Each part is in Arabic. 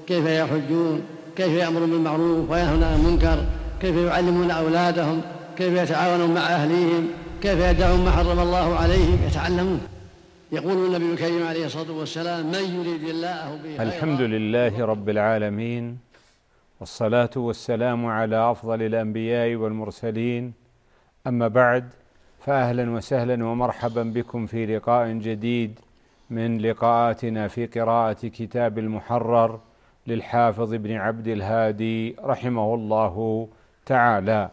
كيف يحجون، كيف يأمرون بالمعروف وينهون عن المنكر، كيف يعلمون أولادهم، كيف يتعاونون مع أهليهم، كيف يدعون ما حرم الله عليهم، يتعلمون. يقول النبي الكريم عليه الصلاة والسلام: من يريد الله به خيرا. الحمد لله رب العالمين، والصلاة والسلام على أفضل الأنبياء والمرسلين. أما بعد، فأهلا وسهلا ومرحبا بكم في لقاء جديد من لقاءاتنا في قراءة كتاب المحرر للحافظ ابن عبد الهادي رحمه الله تعالى.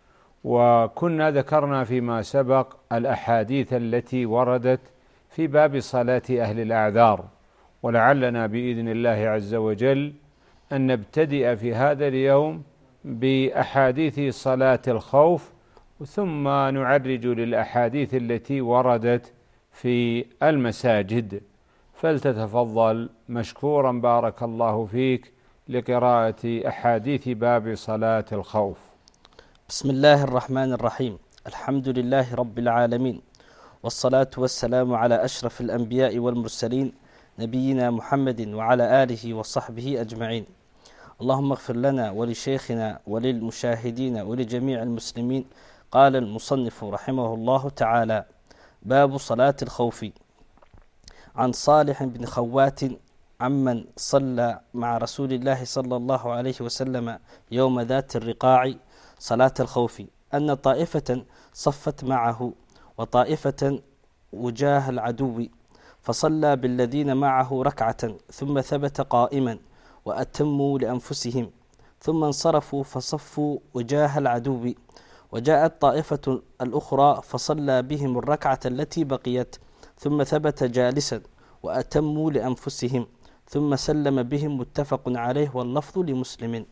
وكنا ذكرنا فيما سبق الأحاديث التي وردت في باب صلاة أهل الأعذار، ولعلنا بإذن الله عز وجل أن نبتدئ في هذا اليوم بأحاديث صلاة الخوف، ثم نعرج للأحاديث التي وردت في المساجد. فلتتفضل مشكورا بارك الله فيك لقراءة أحاديث باب صلاة الخوف. بسم الله الرحمن الرحيم. الحمد لله رب العالمين، والصلاة والسلام على أشرف الأنبياء والمرسلين نبينا محمد وعلى آله وصحبه أجمعين. اللهم اغفر لنا ولشيخنا وللمشاهدين ولجميع المسلمين. قال المصنف رحمه الله تعالى: باب صلاة الخوف. عن صالح بن خوات عمن صلى مع رسول الله صلى الله عليه وسلم يوم ذات الرقاع صلاة الخوف أن طائفة صفت معه وطائفة وجاه العدو، فصلى بالذين معه ركعة ثم ثبت قائما وأتموا لأنفسهم، ثم انصرفوا فصفوا وجاه العدو، وجاءت طائفة الأخرى فصلى بهم الركعة التي بقيت ثم ثبت جالسا وأتموا لأنفسهم، ثم سلم بهم، متفق عليه واللفظ لمسلم.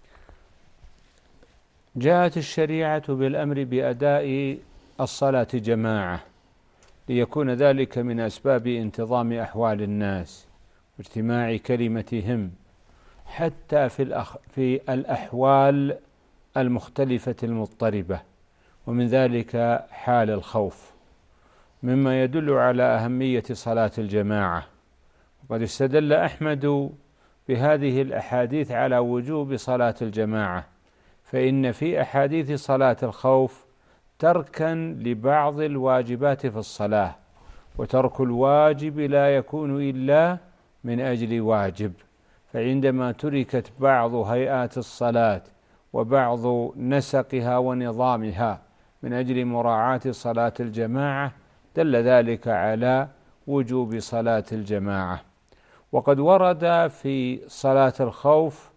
جاءت الشريعة بالأمر بأداء الصلاة جماعة ليكون ذلك من أسباب انتظام أحوال الناس واجتماع كلمتهم، حتى في الأحوال المختلفة المضطربة، ومن ذلك حال الخوف، مما يدل على أهمية صلاة الجماعة. وقد استدل أحمد بهذه الأحاديث على وجوب صلاة الجماعة، فإن في أحاديث صلاة الخوف تركا لبعض الواجبات في الصلاة، وترك الواجب لا يكون إلا من أجل واجب، فعندما تركت بعض هيئات الصلاة وبعض نسقها ونظامها من أجل مراعاة صلاة الجماعة دل ذلك على وجوب صلاة الجماعة. وقد ورد في صلاة الخوف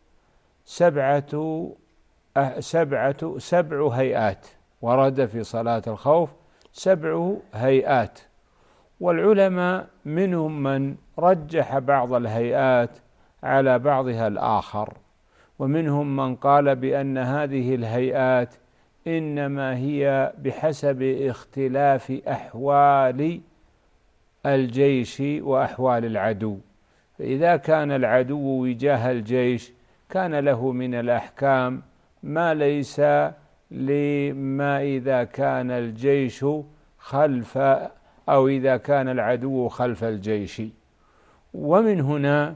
سبع هيئات، ورد في صلاة الخوف 7 هيئات، والعلماء منهم من رجح بعض الهيئات على بعضها الآخر، ومنهم من قال بأن هذه الهيئات إنما هي بحسب اختلاف أحوال الجيش وأحوال العدو، فإذا كان العدو وجاه الجيش كان له من الأحكام ما ليس لما إذا كان الجيش خلف أو إذا كان العدو خلف الجيش. ومن هنا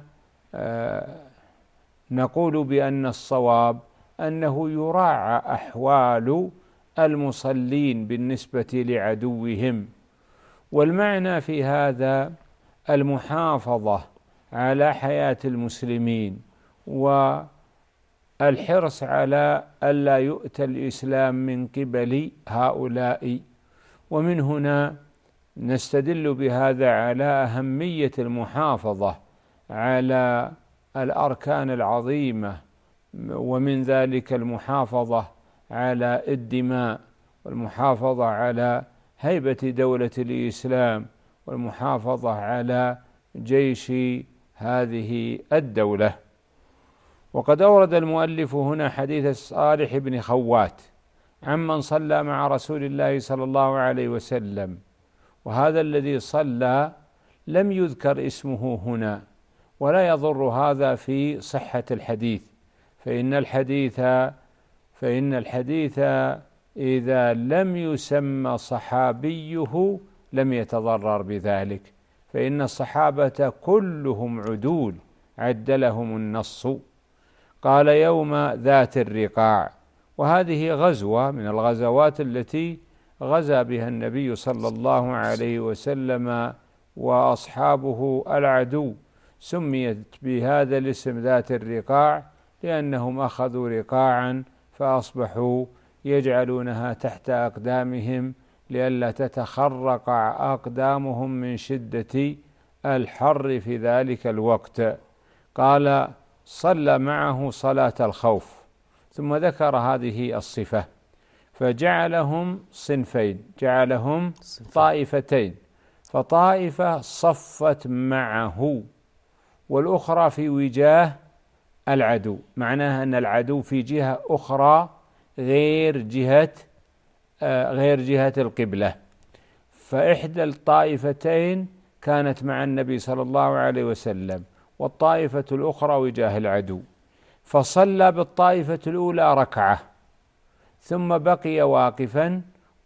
نقول بأن الصواب أنه يراعى أحوال المصلين بالنسبة لعدوهم، والمعنى في هذا المحافظة على حياة المسلمين والحرص على ألا يؤتى الإسلام من قبل هؤلاء. ومن هنا نستدل بهذا على أهمية المحافظة على الأركان العظيمة، ومن ذلك المحافظة على الدماء، والمحافظة على هيبة دولة الإسلام، والمحافظة على جيش هذه الدولة. وقد أورد المؤلف هنا حديث صالح بن خوات عمن صلى مع رسول الله صلى الله عليه وسلم، وهذا الذي صلى لم يذكر اسمه هنا، ولا يضر هذا في صحة الحديث، فإن الحديث إذا لم يسمى صحابيه لم يتضرر بذلك، فإن الصحابة كلهم عدول عدلهم النص. قال يوم ذات الرقاع، وهذه غزوة من الغزوات التي غزا بها النبي صلى الله عليه وسلم وأصحابه العدو، سميت بهذا الاسم ذات الرقاع لأنهم أخذوا رقاعا فأصبحوا يجعلونها تحت أقدامهم لئلا تتخرق أقدامهم من شدة الحر في ذلك الوقت. قال صلى معه صلاة الخوف، ثم ذكر هذه الصفة فجعلهم صنفين، جعلهم طائفتين، فطائفة صفت معه والأخرى في وجاه العدو، معناها أن العدو في جهة أخرى غير جهة القبلة. فإحدى الطائفتين كانت مع النبي صلى الله عليه وسلم والطائفة الأخرى وجاه العدو، فصلى بالطائفة الأولى ركعة ثم بقي واقفا،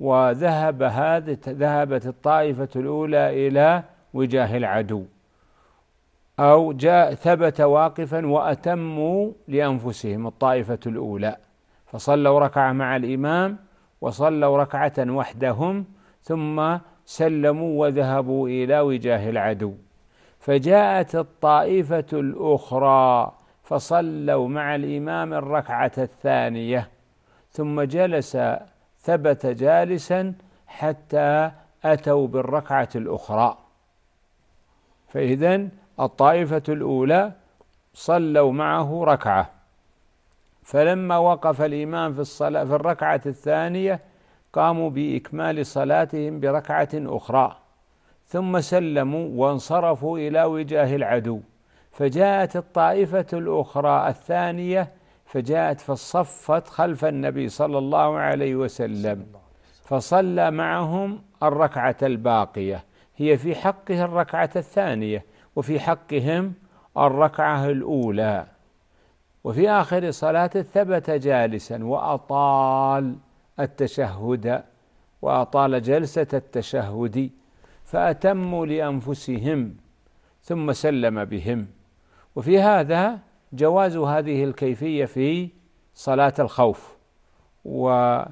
ذهبت الطائفة الأولى إلى وجاه العدو، أو ثبت واقفا وأتموا لأنفسهم الطائفة الأولى، فصلوا ركعة مع الإمام وصلوا ركعة وحدهم ثم سلموا وذهبوا إلى وجاه العدو. فجاءت الطائفة الأخرى فصلوا مع الإمام الركعة الثانية ثم ثبت جالسا حتى أتوا بالركعة الأخرى. فإذن الطائفة الأولى صلوا معه ركعة، فلما وقف الإمام في الركعة الثانية قاموا بإكمال صلاتهم بركعة أخرى ثم سلموا وانصرفوا إلى وجاه العدو. فجاءت الطائفة الأخرى الثانية فجاءت فصفت خلف النبي صلى الله عليه وسلم فصلى معهم الركعة الباقية، هي في حقه الركعة الثانية وفي حقهم الركعة الأولى. وفي آخر صلاته ثبت جالسا وأطال التشهد وأطال جلسة التشهد، فأتموا لأنفسهم ثم سلم بهم. وفي هذا جواز هذه الكيفية في صلاة الخوف. وفي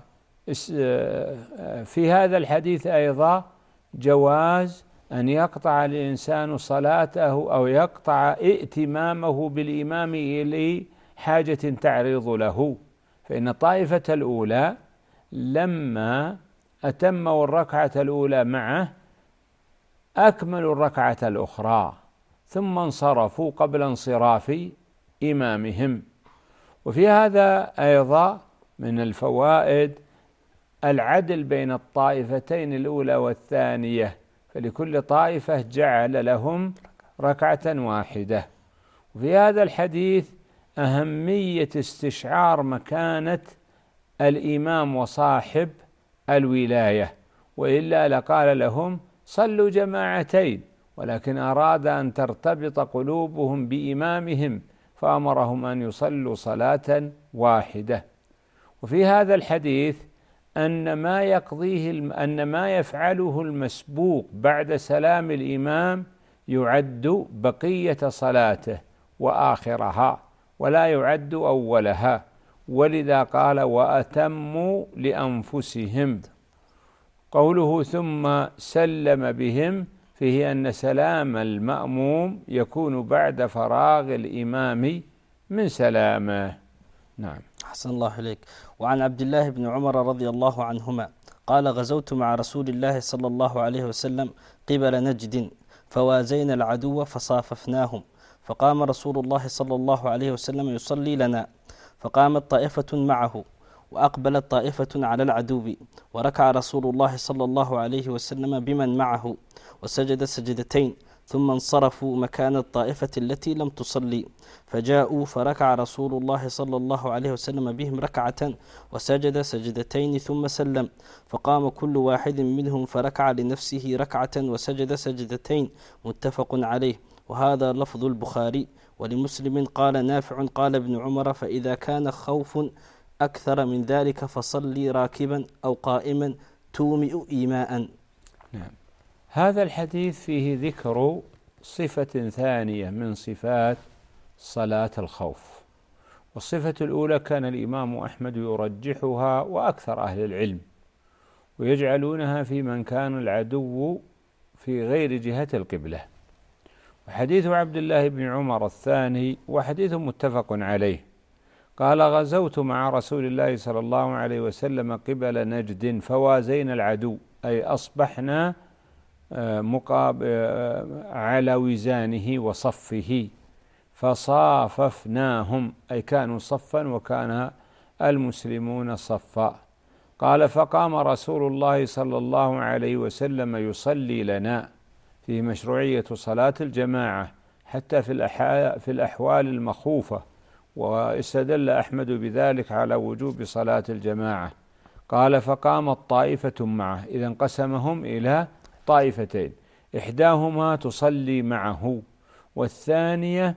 هذا الحديث أيضا جواز أن يقطع الإنسان صلاته أو يقطع ائتمامه بالإمام لحاجة تعرض له، فإن الطائفة الأولى لما أتموا الركعة الأولى معه أكملوا الركعة الأخرى ثم انصرفوا قبل انصراف إمامهم. وفي هذا أيضا من الفوائد العدل بين الطائفتين الأولى والثانية، فلكل طائفة جعل لهم ركعة واحدة. وفي هذا الحديث أهمية استشعار مكانة الإمام وصاحب الولاية، وإلا لقال لهم صلوا جماعتين، ولكن أراد أن ترتبط قلوبهم بإمامهم فأمرهم أن يصلوا صلاة واحدة. وفي هذا الحديث أن ما يفعله المسبوق بعد سلام الإمام يعد بقية صلاته وآخرها ولا يعد أولها، ولذا قال وأتموا لأنفسهم. قوله ثم سلم بهم فيه أن سلام المأموم يكون بعد فراغ الإمام من سلامه. نعم. أحسن الله إليك. وعن عبد الله بن عمر رضي الله عنهما قال غزوت مع رسول الله صلى الله عليه وسلم قبل نجد فوازينا العدو فصاففناهم، فقام رسول الله صلى الله عليه وسلم يصلي لنا، فقامت طائفة معه وأقبلت طائفة على العدو، وركع رسول الله صلى الله عليه وسلم بمن معه وسجد سجدتين، ثم انصرفوا مكان الطائفة التي لم تصلي، فجاءوا فركع رسول الله صلى الله عليه وسلم بهم ركعة وسجد سجدتين ثم سلم، فقام كل واحد منهم فركع لنفسه ركعة وسجد سجدتين، متفق عليه. وهذا لفظ البخاري. ولمسلم قال نافع قال ابن عمر فإذا كان خوف أكثر من ذلك فصلي راكبا أو قائما تومئ إيماء. نعم. هذا الحديث فيه ذكر صفة ثانية من صفات صلاة الخوف. والصفة الأولى كان الإمام أحمد يرجحها وأكثر أهل العلم، ويجعلونها في من كان العدو في غير جهة القبلة. وحديث عبد الله بن عمر الثاني وحديث متفق عليه، قال: غزوت مع رسول الله صلى الله عليه وسلم قبل نجد فوازينا العدو، أي أصبحنا على وزانه وصفه، فصاففناهم، أي كانوا صفا وكان المسلمون صفا. قال: فقام رسول الله صلى الله عليه وسلم يصلي لنا، في مشروعية صلاة الجماعة حتى في الأحوال المخوفة، واستدل أحمد بذلك على وجوب صلاة الجماعة. قال: فقامت طائفة معه، إذا انقسمهم إلى طائفتين، إحداهما تصلي معه والثانية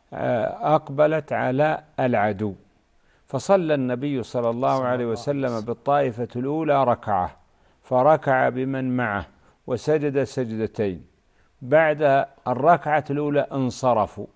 أقبلت على العدو، فصلى النبي صلى الله عليه وسلم بالطائفة الأولى ركعة، فركع بمن معه وسجد سجدتين. بعد الركعة الأولى انصرفوا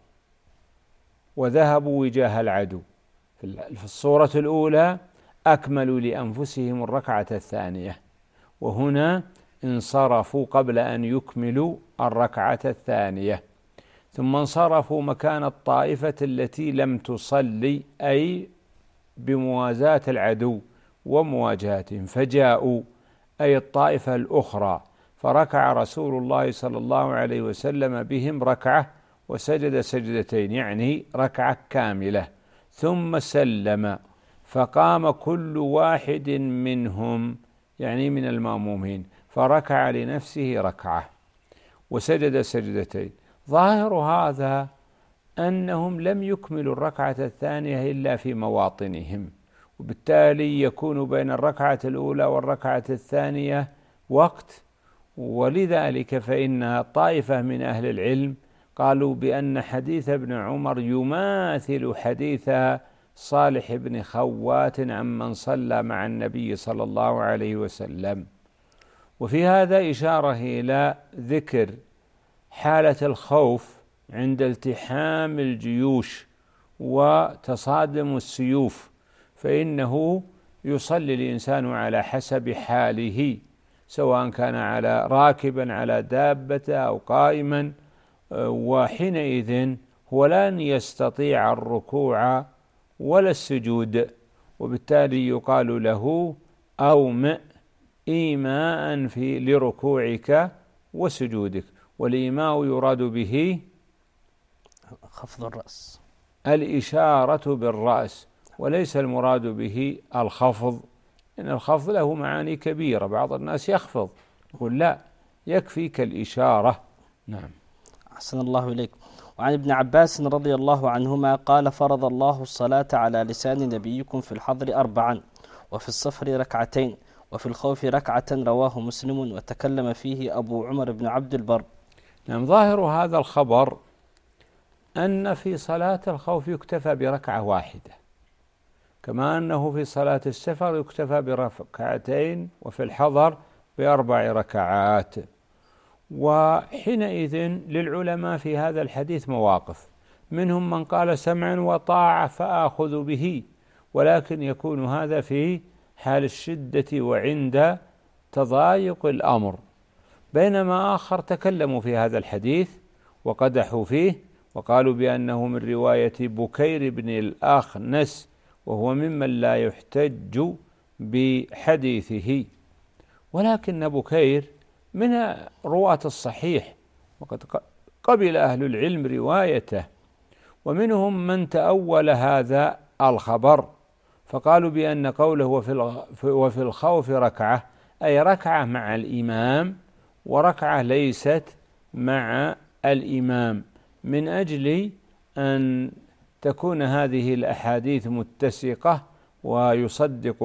وذهبوا وجاه العدو. في الصورة الأولى أكملوا لأنفسهم الركعة الثانية، وهنا انصرفوا قبل أن يكملوا الركعة الثانية، ثم انصرفوا مكان الطائفة التي لم تصلي، أي بموازاة العدو ومواجهتهم، فجاءوا أي الطائفة الأخرى، فركع رسول الله صلى الله عليه وسلم بهم ركعة وسجد سجدتين، يعني ركعة كاملة، ثم سلم، فقام كل واحد منهم، يعني من المأمومين، فركع لنفسه ركعة وسجد سجدتين. ظاهر هذا أنهم لم يكملوا الركعة الثانية إلا في مواطنهم، وبالتالي يكون بين الركعة الأولى والركعة الثانية وقت، ولذلك فإن طائفة من أهل العلم قالوا بأن حديث ابن عمر يماثل حديث صالح بن خوات عمن صلى مع النبي صلى الله عليه وسلم. وفي هذا إشارة إلى ذكر حالة الخوف عند التحام الجيوش وتصادم السيوف، فإنه يصلي الإنسان على حسب حاله، سواء كان على راكبا على دابة أو قائما، وحينئذ هو لن يستطيع الركوع ولا السجود، وبالتالي يقال له أومئ إيماء لركوعك وسجودك. والإيماء يراد به خفض الرأس، الإشارة بالرأس، وليس المراد به الخفض، إن الخفض له معاني كبيرة، بعض الناس يخفض، يقول لا، يكفيك الإشارة. نعم. أحسن الله إليك. وعن ابن عباس رضي الله عنهما قال: فرض الله الصلاة على لسان نبيكم في الحضر 4، وفي السفر 2 وفي الخوف 1، رواه مسلم، وتكلم فيه أبو عمر بن عبد البر. نعم. ظاهر هذا الخبر أن في صلاة الخوف يكتفى بركعة واحدة، كما أنه في صلاة السفر يكتفى بركعتين، وفي الحضر ب4 ركعات. وحينئذ للعلماء في هذا الحديث مواقف، منهم من قال سمعا وطاعة فآخذ به، ولكن يكون هذا في حال الشدة وعند تضايق الأمر، بينما آخر تكلموا في هذا الحديث وقدحوا فيه، وقالوا بأنه من رواية بكير بن الأخنس، وهو ممن لا يحتج بحديثه، ولكن بكير من رواة الصحيح، وقد قبل أهل العلم روايته، ومنهم من تأول هذا الخبر فقالوا بأن قوله وفي الخوف ركعة، أي ركعة مع الإمام وركعة ليست مع الإمام، من أجل أن تكون هذه الأحاديث متسقة ويصدق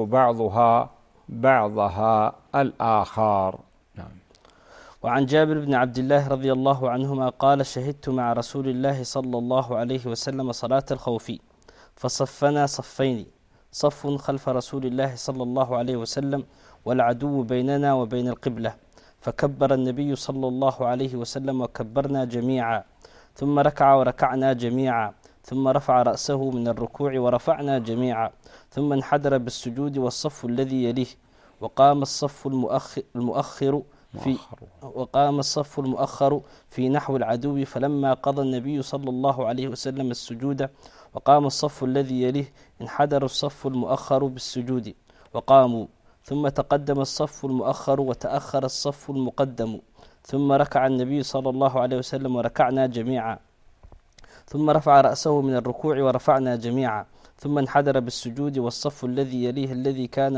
بعضها الآخر. نعم. وعن جابر بن عبد الله رضي الله عنهما قال: شهدت مع رسول الله صلى الله عليه وسلم صلاة الخوف، فصفنا صفين، صف خلف رسول الله صلى الله عليه وسلم والعدو بيننا وبين القبلة، فكبر النبي صلى الله عليه وسلم وكبرنا جميعا، ثم ركع وركعنا جميعا، ثم رفع رأسه من الركوع ورفعنا جميعا ثم انحدر بالسجود والصف الذي يليه وقام الصف المؤخر في نحو العدو فلما قضى النبي صلى الله عليه وسلم السجود وقام الصف الذي يليه انحدر الصف المؤخر بالسجود وقاموا ثم تقدم الصف المؤخر وتأخر الصف المقدم ثم ركع النبي صلى الله عليه وسلم وركعنا جميعا ثم رفع رأسه من الركوع ورفعنا جميعا ثم انحدر بالسجود والصف الذي يليه الذي كان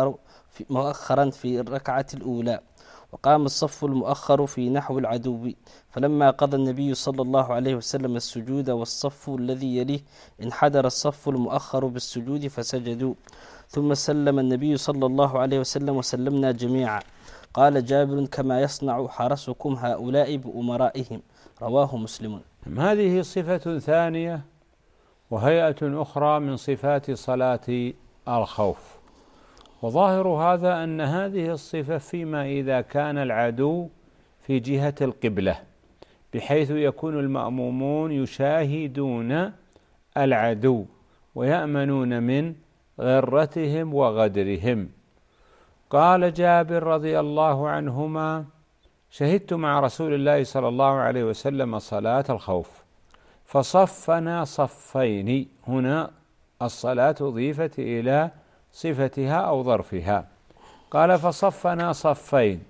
مؤخرا في الركعة الأولى وقام الصف المؤخر في نحو العدو فلما قضى النبي صلى الله عليه وسلم السجود والصف الذي يليه انحدر الصف المؤخر بالسجود فسجدوا ثم سلم النبي صلى الله عليه وسلم وسلمنا جميعا. قال جابر كما يصنع حرسكم هؤلاء بأمرائهم رواه مسلم. هذه صفة ثانية وهيئة أخرى من صفات صلاة الخوف. وظاهر هذا أن هذه الصفة فيما إذا كان العدو في جهة القبلة بحيث يكون المأمومون يشاهدون العدو ويأمنون من غرتهم وغدرهم. قال جابر رضي الله عنهما شهدت مع رسول الله صلى الله عليه وسلم صلاة الخوف فصفنا صفين. هنا الصلاة أضيفت إلى صفتها أو ظرفها. قال فصفنا صفين،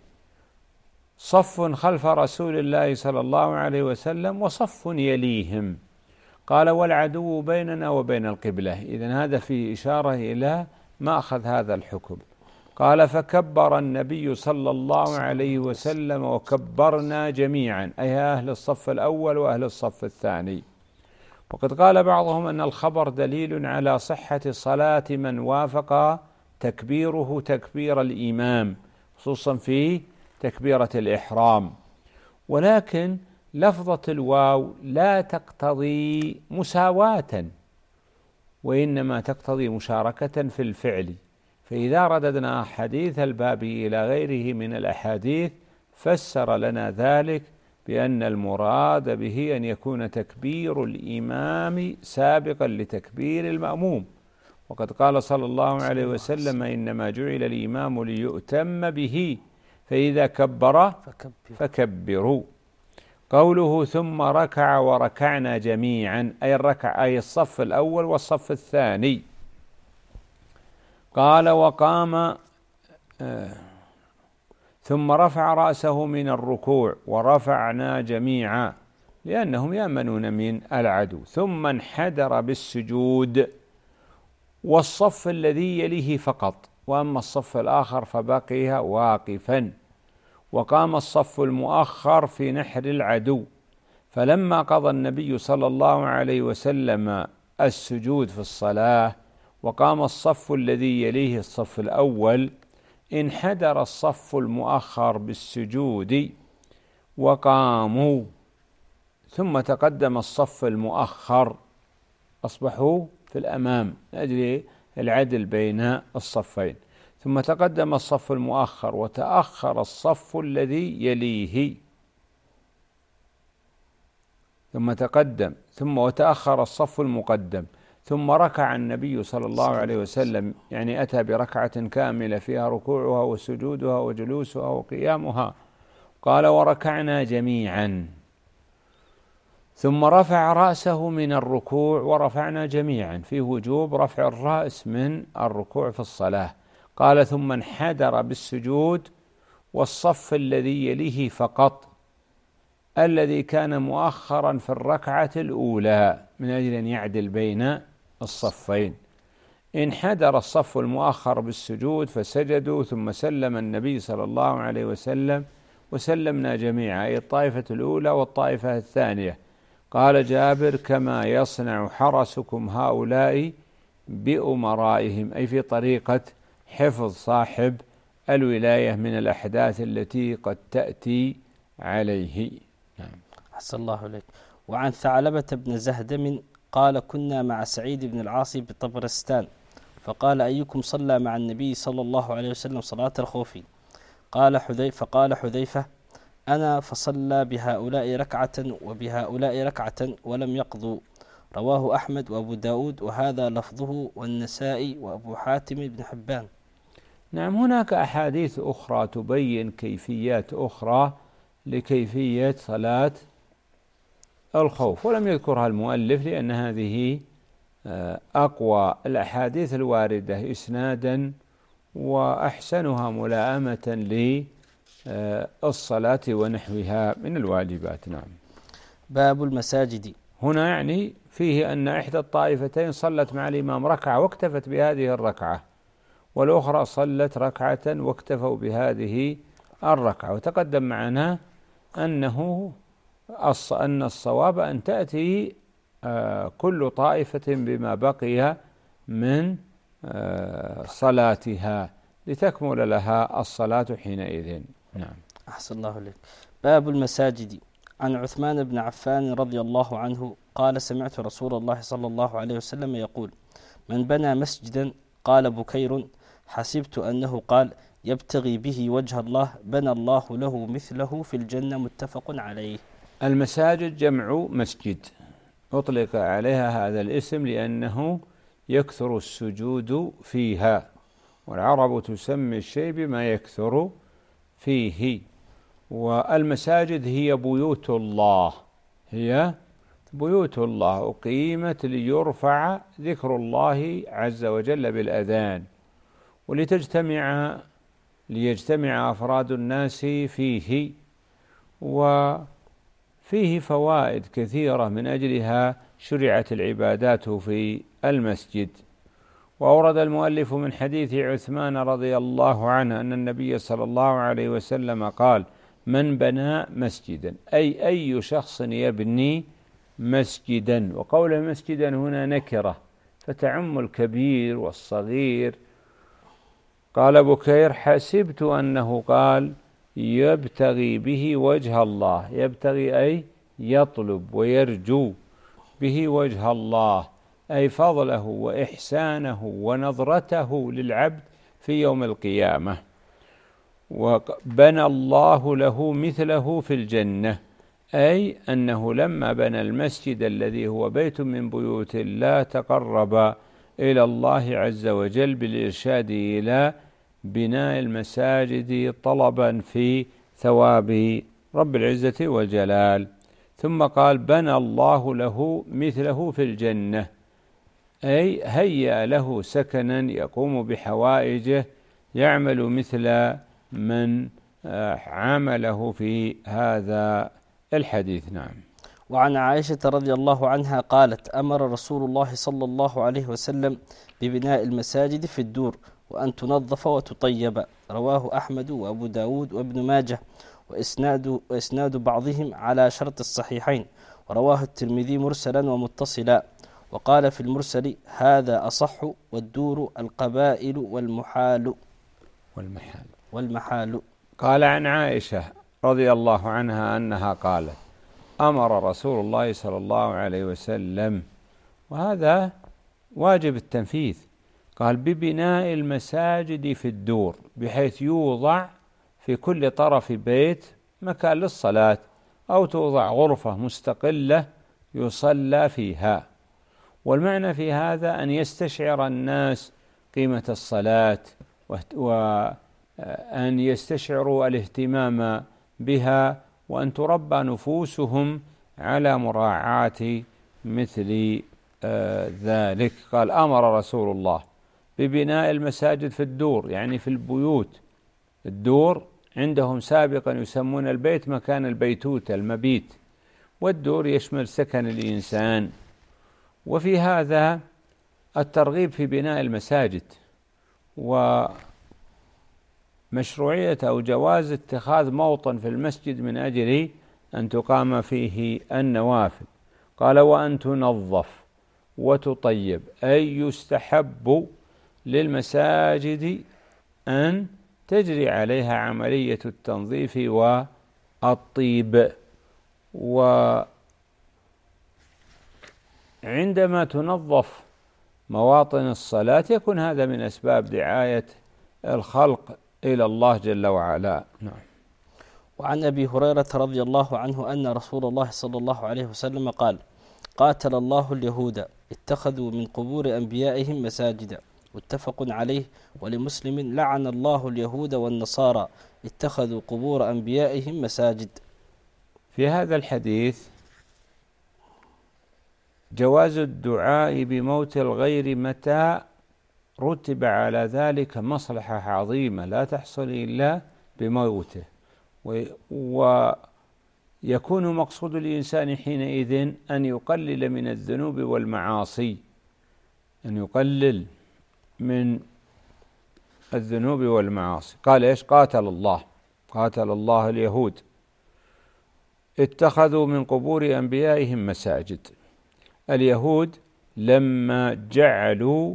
صف خلف رسول الله صلى الله عليه وسلم وصف يليهم. قال والعدو بيننا وبين القبلة. إذن هذا فيه إشارة إلى ما أخذ هذا الحكم. قال فكبر النبي صلى الله عليه وسلم وكبرنا جميعا، أي أهل الصف الأول وأهل الصف الثاني. وقد قال بعضهم أن الخبر دليل على صحة صلاة من وافق تكبيره تكبير الإمام، خصوصا في تكبيرة الإحرام. ولكن لفظة الواو لا تقتضي مساواة، وإنما تقتضي مشاركة في الفعل. فإذا رددنا حديث الباب إلى غيره من الأحاديث فسر لنا ذلك بأن المراد به أن يكون تكبير الإمام سابقا لتكبير المأموم. وقد قال صلى الله عليه وسلم إنما جعل الإمام ليؤتم به فإذا كبر فكبروا. قوله ثم ركع وركعنا جميعا، أي الركع أي الصف الأول والصف الثاني. قال وقام ثم رفع رأسه من الركوع ورفعنا جميعا، لأنهم يأمنون من العدو. ثم انحدر بالسجود والصف الذي يليه فقط، وأما الصف الآخر فبقي واقفا. وقام الصف المؤخر في نحر العدو. فلما قضى النبي صلى الله عليه وسلم السجود في الصلاة وقام الصف الذي يليه الصف الأول انحدر الصف المؤخر بالسجود وقاموا، ثم تقدم الصف المؤخر، أصبحوا في الأمام لأجل العدل بين الصفين. ثم تقدم الصف المؤخر وتأخر الصف الذي يليه، ثم تقدم ثم وتأخر الصف المقدم. ثم ركع النبي صلى الله عليه وسلم، يعني أتى بركعة كاملة فيها ركوعها وسجودها وجلوسها وقيامها. قال وركعنا جميعا. ثم رفع رأسه من الركوع ورفعنا جميعا، في وجوب رفع الرأس من الركوع في الصلاة. قال ثم انحدر بالسجود والصف الذي يليه فقط، الذي كان مؤخرا في الركعة الأولى من أجل أن يعدل بين الصفين. انحدر الصف المؤخر بالسجود فسجدوا، ثم سلم النبي صلى الله عليه وسلم وسلمنا جميعا، أي الطائفة الأولى والطائفة الثانية. قال جابر كما يصنع حرسكم هؤلاء بأمرائهم، أي في طريقة حفظ صاحب الولاية من الأحداث التي قد تأتي عليه. نعم. أحسن الله إليك. وعن ثعلبة بن زهدم قال كنا مع سعيد بن العاص بطبرستان، فقال أيكم صلى مع النبي صلى الله عليه وسلم صلاة الخوف؟ فقال حذيفة أنا، فصلى بهؤلاء ركعة وبهؤلاء ركعة ولم يقضوا. رواه أحمد وأبو داود وهذا لفظه والنسائي وأبو حاتم بن حبان. نعم، هناك أحاديث أخرى تبين كيفيات أخرى لكيفية صلاة الخوف، ولم يذكرها المؤلف لأن هذه أقوى الأحاديث الواردة إسنادا وأحسنها ملائمة للصلاة ونحوها من الواجبات. نعم. باب المساجد. هنا يعني فيه أن إحدى الطائفتين صلت مع الإمام ركعة واكتفت بهذه الركعة، والأخرى صلت ركعة واكتفوا بهذه الركعة. وتقدم معنا أن الصواب أن تأتي كل طائفة بما بقي من صلاتها لتكمل لها الصلاة حينئذ. نعم. أحسن الله لك. باب المساجد. عن عثمان بن عفان رضي الله عنه قال سمعت رسول الله صلى الله عليه وسلم يقول من بنى مسجدا قال بكير حسبت أنه قال يبتغي به وجه الله بنى الله له مثله في الجنة متفق عليه. المساجد جمع مسجد، أطلق عليها هذا الاسم لأنه يكثر السجود فيها، والعرب تسمي الشيء بما يكثر فيه. والمساجد هي بيوت الله، هي بيوت الله أقيمت ليرفع ذكر الله عز وجل بالأذان ليجتمع أفراد الناس فيه، وفيه فوائد كثيرة من أجلها شرعت العبادات في المسجد. وأورد المؤلف من حديث عثمان رضي الله عنه أن النبي صلى الله عليه وسلم قال من بنى مسجدا أي شخص يبني مسجدا، وقوله مسجدا هنا نكرة فتعم الكبير والصغير. قال بكير حسبت أنه قال يبتغي به وجه الله، يبتغي أي يطلب ويرجو به وجه الله، أي فضله وإحسانه ونظرته للعبد في يوم القيامة. وبنى الله له مثله في الجنة، أي أنه لما بنى المسجد الذي هو بيت من بيوت الله تقرب إلى الله عز وجل بالإرشاد إلى بناء المساجد طلبا في ثواب رب العزة والجلال. ثم قال بنى الله له مثله في الجنة، أي هيأ له سكنا يقوم بحوائجه يعمل مثل من عمله في هذا الحديث. نعم. وعن عائشة رضي الله عنها قالت أمر رسول الله صلى الله عليه وسلم ببناء المساجد في الدور وأن تنظف وتطيب. رواه أحمد وأبو داود وابن ماجه وإسناد بعضهم على شرط الصحيحين، ورواه الترمذي مرسلا ومتصلا، وقال في المرسل هذا أصح والدور القبائل والمحال. قال عن عائشة رضي الله عنها أنها قالت أمر رسول الله صلى الله عليه وسلم، وهذا واجب التنفيذ، قال ببناء المساجد في الدور، بحيث يوضع في كل طرف بيت مكان للصلاة أو توضع غرفة مستقلة يصلى فيها. والمعنى في هذا أن يستشعر الناس قيمة الصلاة وأن يستشعروا الاهتمام بها، وأن تربى نفوسهم على مراعاة مثل ذلك. قال أمر رسول الله ببناء المساجد في الدور، يعني في البيوت. الدور عندهم سابقا يسمون البيت مكان البيتوتة المبيت، والدور يشمل سكن الإنسان. وفي هذا الترغيب في بناء المساجد ومشروعية أو جواز اتخاذ موطن في المسجد من أجل أن تقام فيه النوافل. قال وأن تنظف وتطيب، أي يستحب للمساجد أن تجري عليها عملية التنظيف والطيب. وعندما تنظف مواطن الصلاة يكون هذا من أسباب دعاية الخلق إلى الله جل وعلا. نعم. وعن أبي هريرة رضي الله عنه أن رسول الله صلى الله عليه وسلم قال قاتل الله اليهود اتخذوا من قبور أنبيائهم مساجد، متفق عليه. ولمسلم لعن الله اليهود والنصارى اتخذوا قبور أنبيائهم مساجد. في هذا الحديث جواز الدعاء بموت الغير متى رتب على ذلك مصلحة عظيمة لا تحصل إلا بموته، ويكون مقصود الإنسان حينئذ أن يقلل من الذنوب والمعاصي، أن يقلل من الذنوب والمعاصي. قال إيش؟ قاتل الله اليهود اتخذوا من قبور أنبيائهم مساجد. اليهود لما جعلوا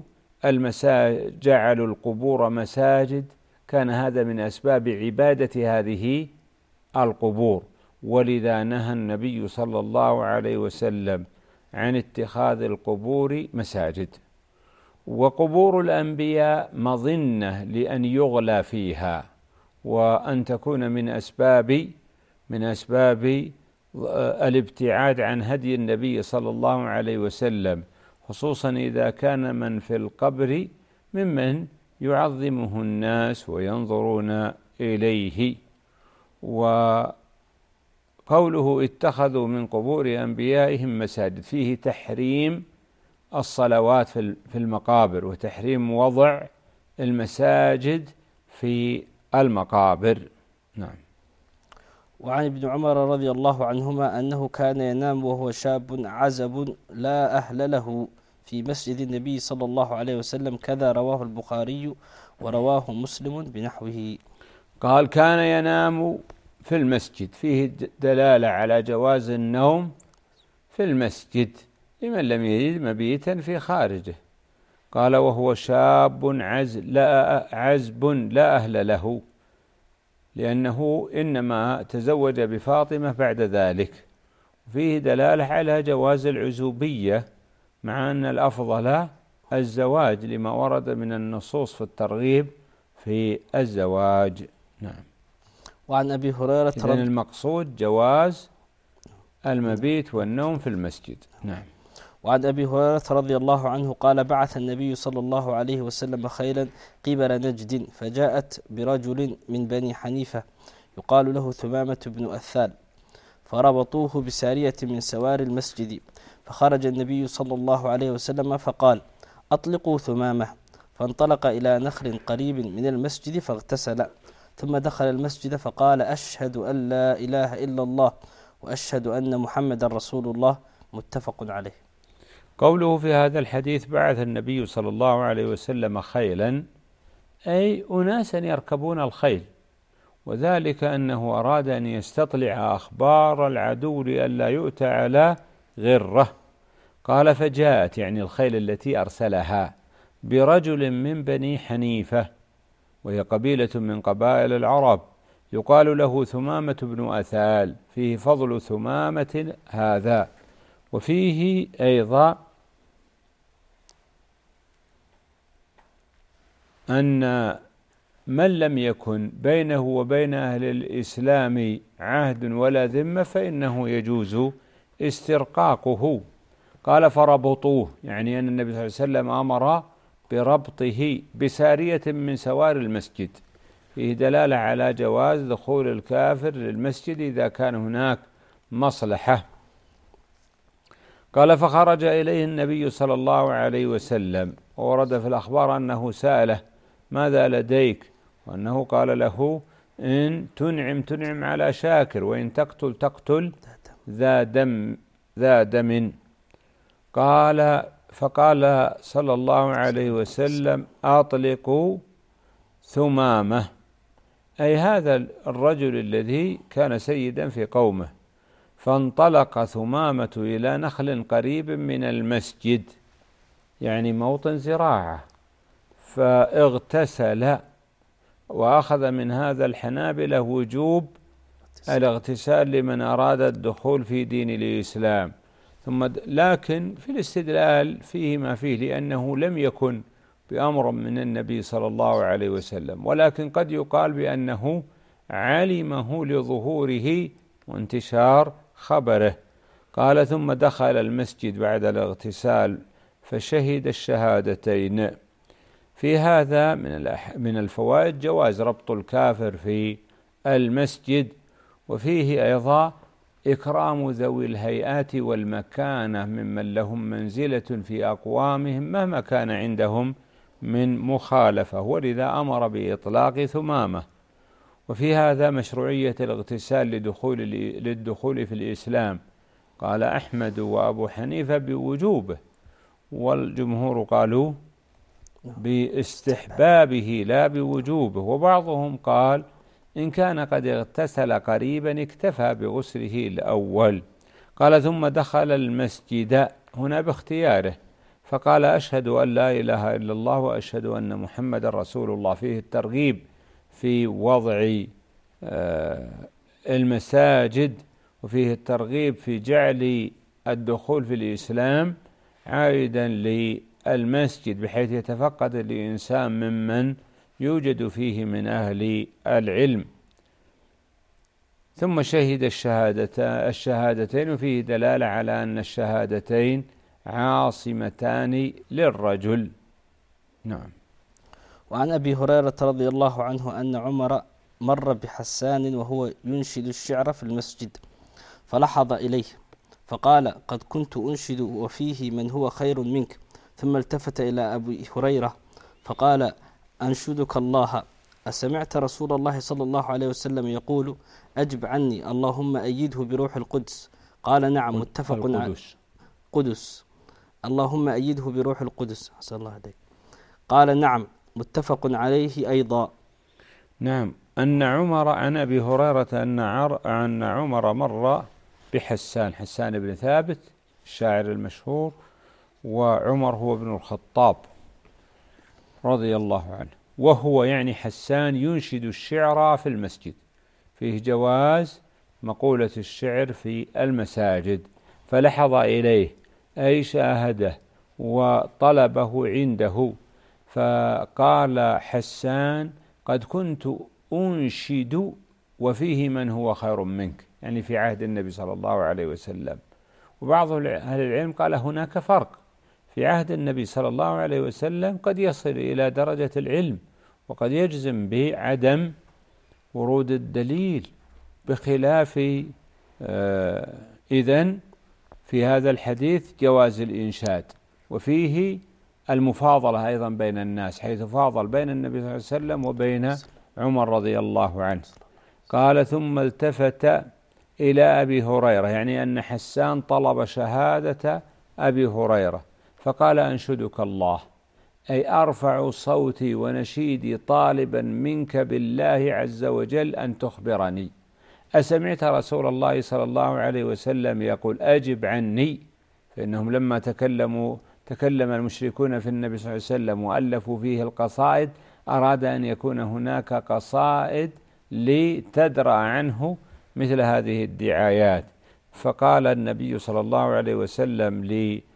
القبور مساجد كان هذا من أسباب عبادة هذه القبور، ولذا نهى النبي صلى الله عليه وسلم عن اتخاذ القبور مساجد. وقبور الأنبياء مظنة لأن يغلى فيها، وأن تكون من أسباب الابتعاد عن هدي النبي صلى الله عليه وسلم، خصوصا إذا كان من في القبر ممن يعظمه الناس وينظرون إليه. وقوله اتخذوا من قبور أنبيائهم مساجد فيه تحريم الصلوات في المقابر، وتحريم وضع المساجد في المقابر. نعم. وعن ابن عمر رضي الله عنهما أنه كان ينام وهو شاب عزب لا أهل له في مسجد النبي صلى الله عليه وسلم، كذا رواه البخاري ورواه مسلم بنحوه. قال كان ينام في المسجد، فيه دلالة على جواز النوم في المسجد لمن لم يجد مبيتا في خارجه. قال وهو شاب عزب لا أهل له، لأنه إنما تزوج بفاطمة بعد ذلك. فيه دلالة على جواز العزوبية، مع أن الأفضل الزواج لما ورد من النصوص في الترغيب في الزواج. نعم. وعن أبي هريرة إذن المقصود جواز المبيت والنوم في المسجد. نعم. وعن أبي هريرة رضي الله عنه قال بعث النبي صلى الله عليه وسلم خيلا قبل نجد، فجاءت برجل من بني حنيفة يقال له ثمامة بن أثال، فربطوه بسارية من سوار المسجد، فخرج النبي صلى الله عليه وسلم فقال أطلقوا ثمامة، فانطلق إلى نخل قريب من المسجد فاغتسل، ثم دخل المسجد فقال أشهد أن لا إله إلا الله وأشهد أن محمد رسول الله، متفق عليه. قوله في هذا الحديث بعث النبي صلى الله عليه وسلم خيلا، أي أناسا يركبون الخيل، وذلك أنه أراد أن يستطلع أخبار العدو لئلا يؤتى على غره. قال فجاءت، يعني الخيل التي أرسلها، برجل من بني حنيفة، وهي قبيلة من قبائل العرب، يقال له ثمامة بن أثال، فيه فضل ثمامة هذا. وفيه أيضا أن من لم يكن بينه وبين أهل الإسلام عهد ولا ذمة فإنه يجوز استرقاقه. قال فربطوه، يعني أن النبي صلى الله عليه وسلم أمر بربطه بسارية من سوار المسجد، فيه دلالة على جواز دخول الكافر للمسجد إذا كان هناك مصلحة. قال فخرج إليه النبي صلى الله عليه وسلم، وورد في الأخبار أنه سأله ماذا لديك، وأنه قال له إن تنعم على شاكر، وإن تقتل ذا دم. فقال صلى الله عليه وسلم أطلقوا ثمامة، أي هذا الرجل الذي كان سيدا في قومه. فانطلق ثمامة إلى نخل قريب من المسجد، يعني موطن زراعة، فاغتسل. وأخذ من هذا الحنابلة وجوب الاغتسال لمن أراد الدخول في دين الإسلام. لكن في الاستدلال فيه ما فيه، لأنه لم يكن بأمر من النبي صلى الله عليه وسلم، ولكن قد يقال بأنه علمه لظهوره وانتشار خبره. قال ثم دخل المسجد بعد الاغتسال فشهد الشهادتين. في هذا من الفوائد جواز ربط الكافر في المسجد، وفيه أيضا إكرام ذوي الهيئات والمكانة ممن لهم منزلة في أقوامهم مهما كان عندهم من مخالفة، ولذا أمر بإطلاق ثمامة. وفي هذا مشروعية الاغتسال للدخول في الإسلام، قال أحمد وأبو حنيفة بوجوبه، والجمهور قالوا باستحبابه لا بوجوبه، وبعضهم قال إن كان قد اغتسل قريبا اكتفى بغسله الأول. قال ثم دخل المسجد هنا باختياره، فقال أشهد أن لا إله إلا الله وأشهد أن محمد رسول الله. فيه الترغيب في وضع المساجد، وفيه الترغيب في جعل الدخول في الإسلام عائدا للمسجد بحيث يتفقد الإنسان ممن يوجد فيه من أهل العلم. ثم شهد الشهادتين، وفيه دلالة على أن الشهادتين عاصمتان للرجل. نعم. وعن أبي هريرة رضي الله عنه أن عمر مر بحسان وهو ينشد الشعر في المسجد فلحظ إليه فقال قد كنت أنشد وفيه من هو خير منك، ثم التفت إلى أبي هريرة فقال أنشدك الله، أسمعت رسول الله صلى الله عليه وسلم يقول أجب عني اللهم أيده بروح القدس؟ قال نعم متفق عليه. قدس اللهم أيده بروح القدس. حسن الله عليك. قال نعم متفق عليه أيضا. نعم. أن عمر عن أبي هريرة أن عمر مر حسان بن ثابت الشاعر المشهور، وعمر هو ابن الخطاب رضي الله عنه، وهو يعني حسان ينشد الشعر في المسجد، فيه جواز مقولة الشعر في المساجد. فلحظ إليه أي شاهده وطلبه عنده، فقال حسان قد كنت أنشد وفيه من هو خير منك، يعني في عهد النبي صلى الله عليه وسلم. وبعض أهل العلم قال هناك فرق، في عهد النبي صلى الله عليه وسلم قد يصل إلى درجة العلم وقد يجزم بعدم ورود الدليل، بخلاف إذن في هذا الحديث جواز الإنشاد، وفيه المفاضلة أيضا بين الناس، حيث فاضل بين النبي صلى الله عليه وسلم وبين عمر رضي الله عنه. قال ثم التفت إلى أبي هريرة، يعني أن حسان طلب شهادة أبي هريرة، فقال أنشدك الله، أي أرفع صوتي ونشيدي طالبا منك بالله عز وجل أن تخبرني، أسمعت رسول الله صلى الله عليه وسلم يقول أجب عني؟ فإنهم لما تكلم المشركون في النبي صلى الله عليه وسلم وألفوا فيه القصائد، أراد أن يكون هناك قصائد لتدرأ عنه مثل هذه الدعايات. فقال النبي صلى الله عليه وسلم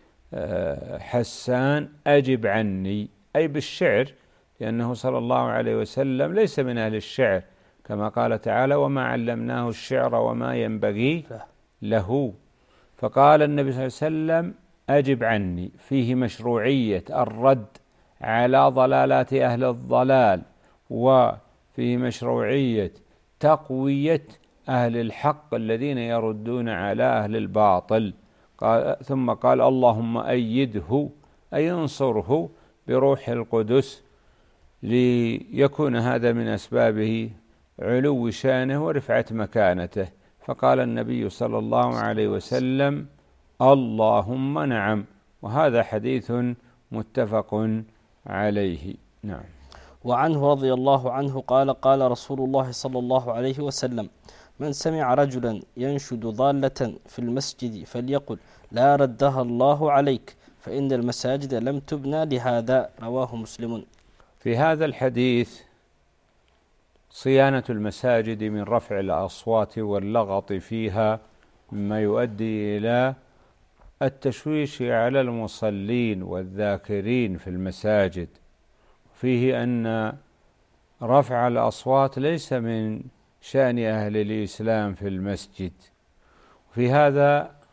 لحسان أجب عني، أي بالشعر، لأنه صلى الله عليه وسلم ليس من أهل الشعر، كما قال تعالى وما علمناه الشعر وما ينبغي له. فقال النبي صلى الله عليه وسلم أجب عني، فيه مشروعية الرد على ضلالات أهل الضلال، وفيه مشروعية تقوية أهل الحق الذين يردون على أهل الباطل. ثم قال اللهم أيده، أي انصره بروح القدس، ليكون هذا من أسبابه علو شانه ورفعة مكانته. فقال النبي صلى الله عليه وسلم اللهم نعم، وهذا حديث متفق عليه. نعم. وعنه رضي الله عنه قال قال رسول الله صلى الله عليه وسلم من سمع رجلا ينشد ضالة في المسجد فليقل لا ردها الله عليك فإن المساجد لم تبنى لهذا، رواه مسلم. في هذا الحديث صيانة المساجد من رفع الأصوات واللغط فيها، مما يؤدي إلى التشويش على المصلين والذاكرين في المساجد. فيه أن رفع الأصوات ليس من شأن أهل الإسلام في المسجد. في هذا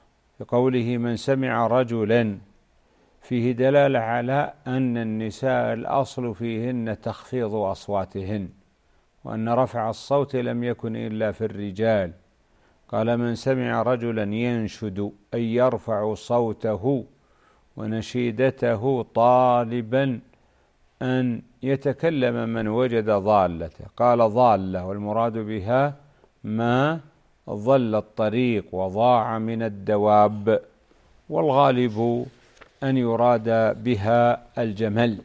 بقوله من سمع رجلا، فيه دلالة على أن النساء الأصل فيهن تخفيض أصواتهن، وأن رفع الصوت لم يكن إلا في الرجال. قال من سمع رجلا ينشد أي يرفع صوته ونشيدته طالبا أن يتكلم من وجد ضالته. قال ضالة، والمراد بها ما ضل الطريق وضاع من الدواب، والغالب أن يراد بها الجمل،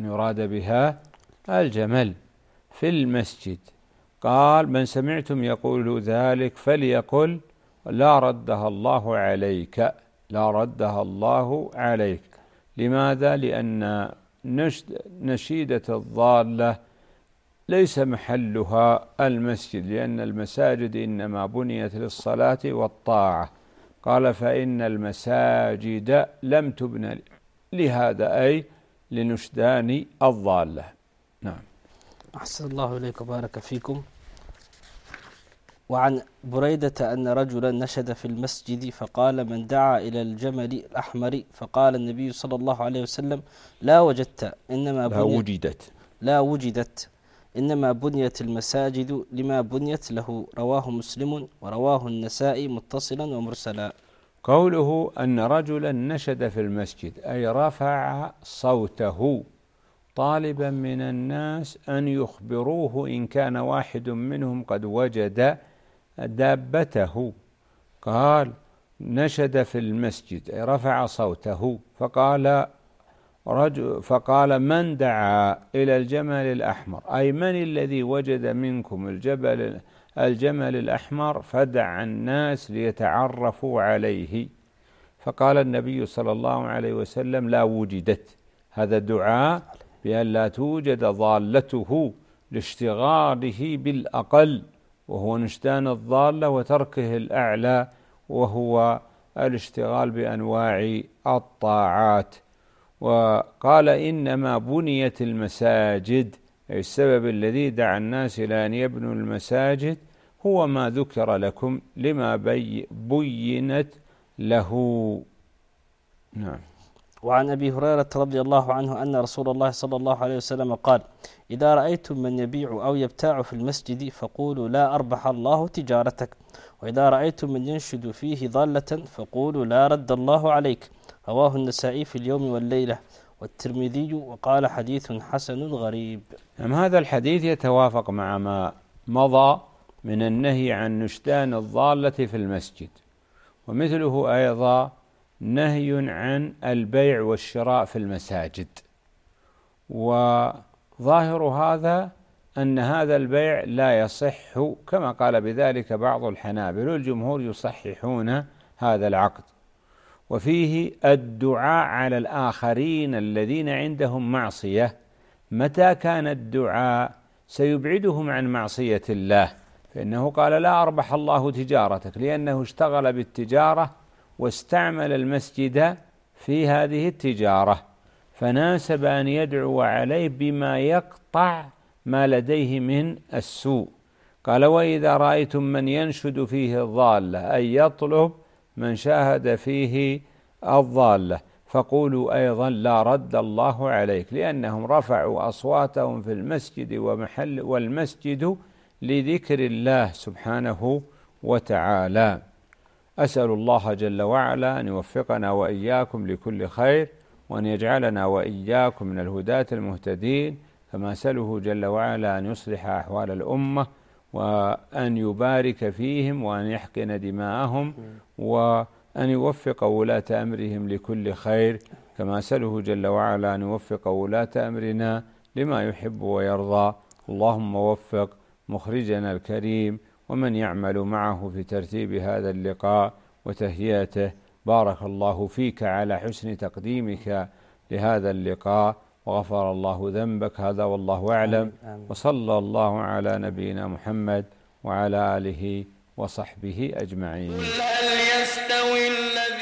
في المسجد. قال من سمعتم يقول ذلك فليقل لا ردها الله عليك. لماذا؟ لأن نشيدة الضالة ليس محلها المسجد، لأن المساجد إنما بنيت للصلاة والطاعة. قال فإن المساجد لم تبنى لهذا، أي لنشدان الضالة. نعم. أحسن الله إليك وبارك فيكم. وعن بريدة أن رجلا نشد في المسجد فقال من دعا إلى الجمل الأحمر، فقال النبي صلى الله عليه وسلم لا وجدت إنما بنيت المساجد لما بنيت له. رواه مسلم ورواه النسائي متصلا ومرسلا. قوله أن رجلا نشد في المسجد أي رفع صوته طالبا من الناس أن يخبروه إن كان واحد منهم قد وجد دابته. قال نشد في المسجد أي رفع صوته، فقال من دعا إلى الجمل الأحمر، أي من الذي وجد منكم الجمل الأحمر فدعا الناس ليتعرفوا عليه. فقال النبي صلى الله عليه وسلم لا وجدت. هذا دعاء بأن لا توجد ضالته لاشتغاله بالأقل، وهو نشدان الضالة وتركه الأعلى، وهو الاشتغال بأنواع الطاعات. وقال إنما بنيت المساجد، أي السبب الذي دعا الناس إلى أن يبنوا المساجد هو ما ذكر لكم لما بينت له. نعم. وعن أبي هريرة رضي الله عنه أن رسول الله صلى الله عليه وسلم قال إذا رأيتم من يبيع أو يبتاع في المسجد فقولوا لا أربح الله تجارتك، وإذا رأيتم من ينشد فيه ضالة فقولوا لا رد الله عليك. رواه النسائي في اليوم والليلة والترمذي وقال حديث حسن غريب. هذا الحديث يتوافق مع ما مضى من النهي عن نشدان الضالة في المسجد، ومثله أيضا نهي عن البيع والشراء في المساجد. وظاهر هذا أن هذا البيع لا يصح، كما قال بذلك بعض الحنابلة، والجمهور يصححون هذا العقد. وفيه الدعاء على الآخرين الذين عندهم معصية، متى كان الدعاء سيبعدهم عن معصية الله، فإنه قال لا أربح الله تجارتك، لأنه اشتغل بالتجارة واستعمل المسجد في هذه التجارة، فناسب أن يدعو عليه بما يقطع ما لديه من السوء. قال وإذا رأيتم من ينشد فيه الضالة، أي يطلب من شاهد فيه الضالة، فقولوا أيضا لا رد الله عليك، لأنهم رفعوا أصواتهم في المسجد والمسجد لذكر الله سبحانه وتعالى. أسأل الله جل وعلا أن يوفقنا وإياكم لكل خير، وأن يجعلنا وإياكم من الهداة المهتدين، كما أسأله جل وعلا أن يصلح أحوال الأمة، وأن يبارك فيهم، وأن يحقن دماءهم، وأن يوفق ولاة أمرهم لكل خير، كما أسأله جل وعلا أن يوفق ولاة أمرنا لما يحب ويرضى. اللهم وفق مخرجنا الكريم ومن يعمل معه في ترتيب هذا اللقاء وتهيئته. بارك الله فيك على حسن تقديمك لهذا اللقاء، وغفر الله ذنبك. هذا والله أعلم، وصلى الله على نبينا محمد وعلى آله وصحبه أجمعين.